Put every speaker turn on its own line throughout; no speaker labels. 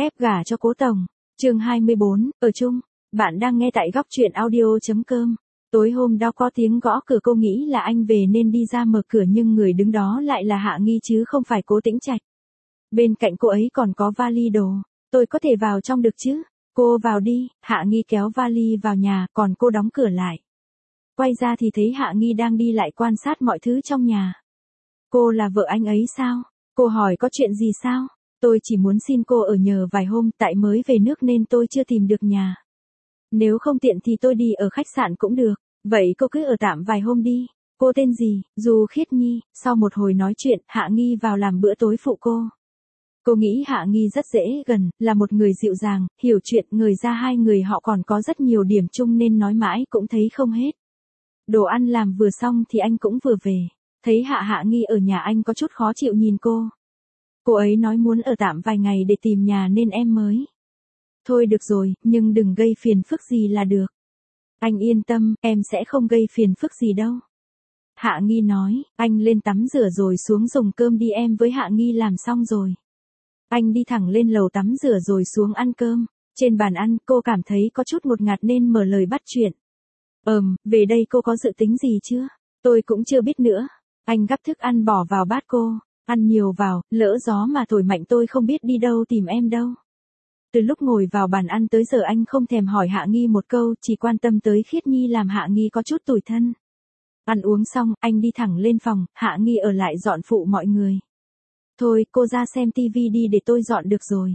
Ép gả cho Cố Tổng. Chương 24, ở chung. Bạn đang nghe tại góc truyện audio.com. Tối hôm đó có tiếng gõ cửa, cô nghĩ là anh về nên đi ra mở cửa nhưng người đứng đó lại là Hạ Nghi chứ không phải Cố Tĩnh Trạch. Bên cạnh cô ấy còn có vali đồ. Tôi có thể vào trong được chứ? Cô vào đi. Hạ Nghi kéo vali vào nhà, còn cô đóng cửa lại. Quay ra thì thấy Hạ Nghi đang đi lại quan sát mọi thứ trong nhà. Cô là vợ anh ấy sao? Cô hỏi có chuyện gì sao? Tôi chỉ muốn xin cô ở nhờ vài hôm, tại mới về nước nên tôi chưa tìm được nhà. Nếu không tiện thì tôi đi ở khách sạn cũng được. Vậy cô cứ ở tạm vài hôm đi. Cô tên gì? Du Khiết Nhi. Sau một hồi nói chuyện, Hạ Nghi vào làm bữa tối phụ cô. Cô nghĩ Hạ Nghi rất dễ gần, là một người dịu dàng, hiểu chuyện, người ra hai người họ còn có rất nhiều điểm chung nên nói mãi cũng thấy không hết. Đồ ăn làm vừa xong thì anh cũng vừa về. Thấy Hạ Nghi ở nhà anh có chút khó chịu nhìn cô. Cô ấy nói muốn ở tạm vài ngày để tìm nhà nên em mới. Thôi được rồi, nhưng đừng gây phiền phức gì là được. Anh yên tâm, em sẽ không gây phiền phức gì đâu. Hạ Nghi nói, anh lên tắm rửa rồi xuống dùng cơm đi, em với Hạ Nghi làm xong rồi. Anh đi thẳng lên lầu tắm rửa rồi xuống ăn cơm. Trên bàn ăn, cô cảm thấy có chút ngột ngạt nên mở lời bắt chuyện. Về đây cô có dự tính gì chưa? Tôi cũng chưa biết nữa. Anh gắp thức ăn bỏ vào bát cô. Ăn nhiều vào, lỡ gió mà thổi mạnh tôi không biết đi đâu tìm em đâu. Từ lúc ngồi vào bàn ăn tới giờ anh không thèm hỏi Hạ Nghi một câu, chỉ quan tâm tới Khiết Nhi làm Hạ Nghi có chút tủi thân. Ăn uống xong, anh đi thẳng lên phòng, Hạ Nghi ở lại dọn phụ mọi người. Thôi, cô ra xem tivi đi để tôi dọn được rồi.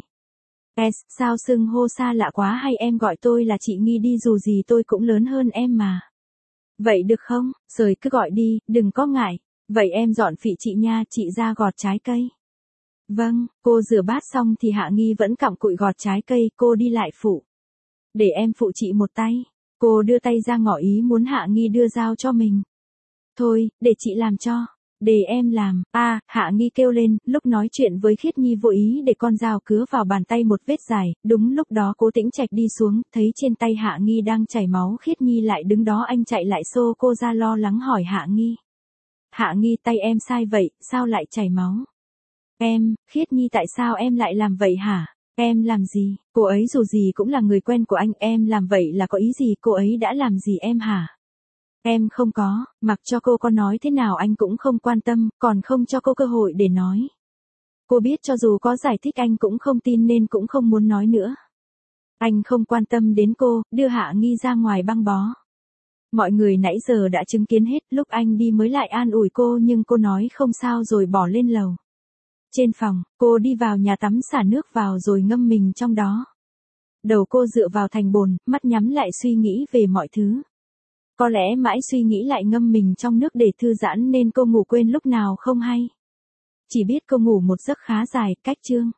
Sao xưng hô xa lạ quá, hay em gọi tôi là chị Nghi đi, dù gì tôi cũng lớn hơn em mà. Vậy được không? Rồi cứ gọi đi, đừng có ngại. Vậy em dọn phị chị nha, chị ra gọt trái cây. Vâng, cô rửa bát xong thì Hạ Nghi vẫn cặm cụi gọt trái cây, cô đi lại phụ. Để em phụ chị một tay. Cô đưa tay ra ngỏ ý muốn Hạ Nghi đưa dao cho mình. Thôi, để chị làm cho. Để em làm. Hạ Nghi kêu lên, lúc nói chuyện với Khiết Nhi vô ý để con dao cứa vào bàn tay một vết dài, đúng lúc đó Cố Tĩnh Trạch đi xuống, thấy trên tay Hạ Nghi đang chảy máu, Khiết Nhi lại đứng đó, anh chạy lại xô cô ra lo lắng hỏi Hạ Nghi. Hạ Nghi, tay em sai vậy, sao lại chảy máu? Khiết Nhi, tại sao em lại làm vậy hả? Em làm gì? Cô ấy dù gì cũng là người quen của anh, em làm vậy là có ý gì? Cô ấy đã làm gì em hả? Em không có, mặc cho cô có nói thế nào anh cũng không quan tâm, còn không cho cô cơ hội để nói. Cô biết cho dù có giải thích anh cũng không tin nên cũng không muốn nói nữa. Anh không quan tâm đến cô, đưa Hạ Nghi ra ngoài băng bó. Mọi người nãy giờ đã chứng kiến hết, lúc anh đi mới lại an ủi cô nhưng cô nói không sao rồi bỏ lên lầu. Trên phòng, cô đi vào nhà tắm xả nước vào rồi ngâm mình trong đó. Đầu cô dựa vào thành bồn, mắt nhắm lại suy nghĩ về mọi thứ. Có lẽ mãi suy nghĩ lại ngâm mình trong nước để thư giãn nên cô ngủ quên lúc nào không hay. Chỉ biết cô ngủ một giấc khá dài, cách chương.